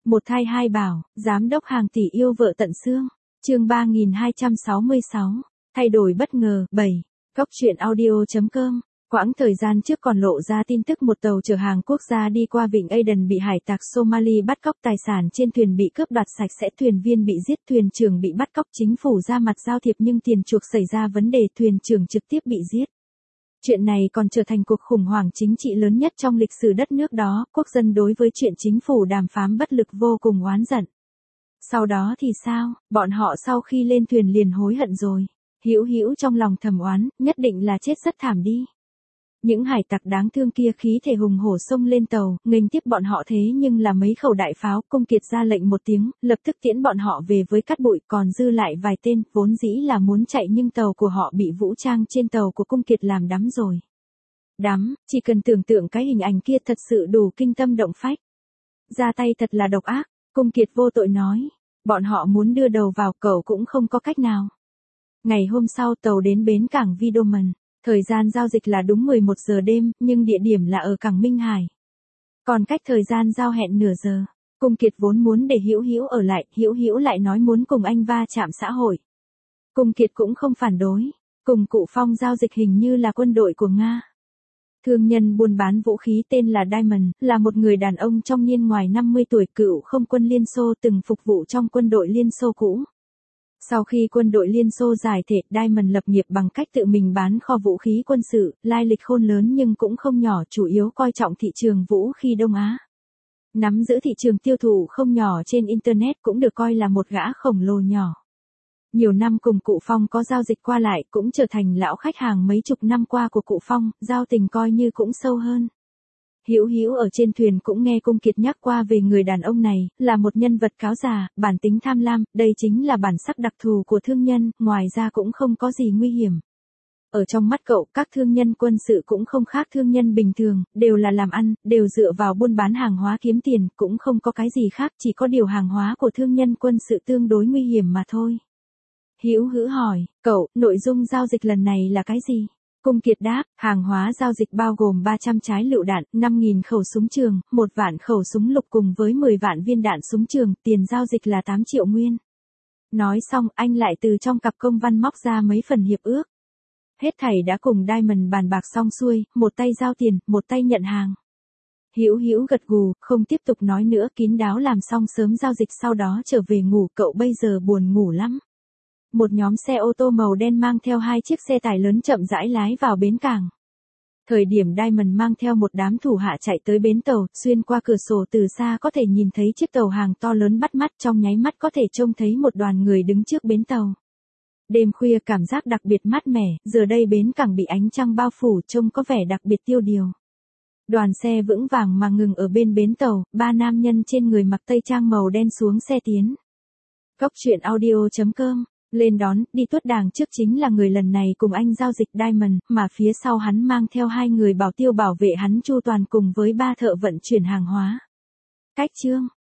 Một thai hai bảo, giám đốc hàng tỷ yêu vợ tận xương. Chương 3266, thay đổi bất ngờ. 7. Góc truyện audio.com. Quãng thời gian trước còn lộ ra tin tức một tàu chở hàng quốc gia đi qua vịnh Aden bị hải tặc Somali bắt cóc, tài sản trên thuyền bị cướp đoạt sạch sẽ, thuyền viên bị giết, thuyền trưởng bị bắt cóc, chính phủ ra mặt giao thiệp nhưng tiền chuộc xảy ra vấn đề, thuyền trưởng trực tiếp bị giết. Chuyện này còn trở thành cuộc khủng hoảng chính trị lớn nhất trong lịch sử đất nước đó, quốc dân đối với chuyện chính phủ đàm phán bất lực vô cùng oán giận. Sau đó thì sao, bọn họ sau khi lên thuyền liền hối hận rồi. Hữu Hữu trong lòng thầm oán, nhất định là chết rất thảm đi. Những hải tặc đáng thương kia khí thể hùng hổ xông lên tàu, nghênh tiếp bọn họ, thế nhưng là mấy khẩu đại pháo. Cung Kiệt ra lệnh một tiếng, lập tức tiễn bọn họ về với cát bụi, còn dư lại vài tên, vốn dĩ là muốn chạy nhưng tàu của họ bị vũ trang trên tàu của Cung Kiệt làm đắm rồi. Đắm, chỉ cần tưởng tượng cái hình ảnh kia thật sự đủ kinh tâm động phách. Ra tay thật là độc ác, Cung Kiệt vô tội nói. Bọn họ muốn đưa đầu vào, cậu cũng không có cách nào. Ngày hôm sau tàu đến bến cảng Vidoman. Thời gian giao dịch là đúng 11 giờ đêm, nhưng địa điểm là ở cảng Minh Hải. Còn cách thời gian giao hẹn nửa giờ. Cung Kiệt vốn muốn để Hữu Hữu ở lại, Hữu Hữu lại nói muốn cùng anh va chạm xã hội. Cung Kiệt cũng không phản đối. Cùng Cụ Phong giao dịch hình như là quân đội của Nga. Thương nhân buôn bán vũ khí tên là Diamond, là một người đàn ông trong niên ngoài 50 tuổi, cựu không quân Liên Xô, từng phục vụ trong quân đội Liên Xô cũ. Sau khi quân đội Liên Xô giải thể, Diamond lập nghiệp bằng cách tự mình bán kho vũ khí quân sự, lai lịch khôn lớn nhưng cũng không nhỏ, chủ yếu coi trọng thị trường vũ khí Đông Á. Nắm giữ thị trường tiêu thụ không nhỏ trên Internet, cũng được coi là một gã khổng lồ nhỏ. Nhiều năm cùng Cụ Phong có giao dịch qua lại, cũng trở thành lão khách hàng mấy chục năm qua của Cụ Phong, giao tình coi như cũng sâu hơn. Hữu Hữu ở trên thuyền cũng nghe Cung Kiệt nhắc qua về người đàn ông này, là một nhân vật cáo già, bản tính tham lam, đây chính là bản sắc đặc thù của thương nhân, ngoài ra cũng không có gì nguy hiểm. Ở trong mắt cậu, các thương nhân quân sự cũng không khác thương nhân bình thường, đều là làm ăn, đều dựa vào buôn bán hàng hóa kiếm tiền, cũng không có cái gì khác, chỉ có điều hàng hóa của thương nhân quân sự tương đối nguy hiểm mà thôi. Hữu Hữu hỏi, cậu, nội dung giao dịch lần này là cái gì? Cung Kiệt đáp, hàng hóa giao dịch bao gồm 300 trái lựu đạn, 5.000 khẩu súng trường, 1 vạn khẩu súng lục cùng với 10 vạn viên đạn súng trường, tiền giao dịch là 8 triệu nguyên. Nói xong, anh lại từ trong cặp công văn móc ra mấy phần hiệp ước. Hết thảy đã cùng Diamond bàn bạc xong xuôi, một tay giao tiền, một tay nhận hàng. Hữu Hữu gật gù, không tiếp tục nói nữa, kín đáo làm xong sớm giao dịch sau đó trở về ngủ, cậu bây giờ buồn ngủ lắm. Một nhóm xe ô tô màu đen mang theo 2 chiếc xe tải lớn chậm rãi lái vào bến cảng. Thời điểm Diamond mang theo một đám thủ hạ chạy tới bến tàu, xuyên qua cửa sổ từ xa có thể nhìn thấy chiếc tàu hàng to lớn bắt mắt, trong nháy mắt có thể trông thấy một đoàn người đứng trước bến tàu. Đêm khuya cảm giác đặc biệt mát mẻ, giờ đây bến cảng bị ánh trăng bao phủ, trông có vẻ đặc biệt tiêu điều. Đoàn xe vững vàng mà ngừng ở bên bến tàu, 3 nam nhân trên người mặc tây trang màu đen xuống xe tiến. Góc truyện audio.com. Lên đón, đi tuốt đàng trước chính là người lần này cùng anh giao dịch Diamond, mà phía sau hắn mang theo 2 người bảo tiêu bảo vệ hắn chu toàn cùng với 3 thợ vận chuyển hàng hóa. Cách chương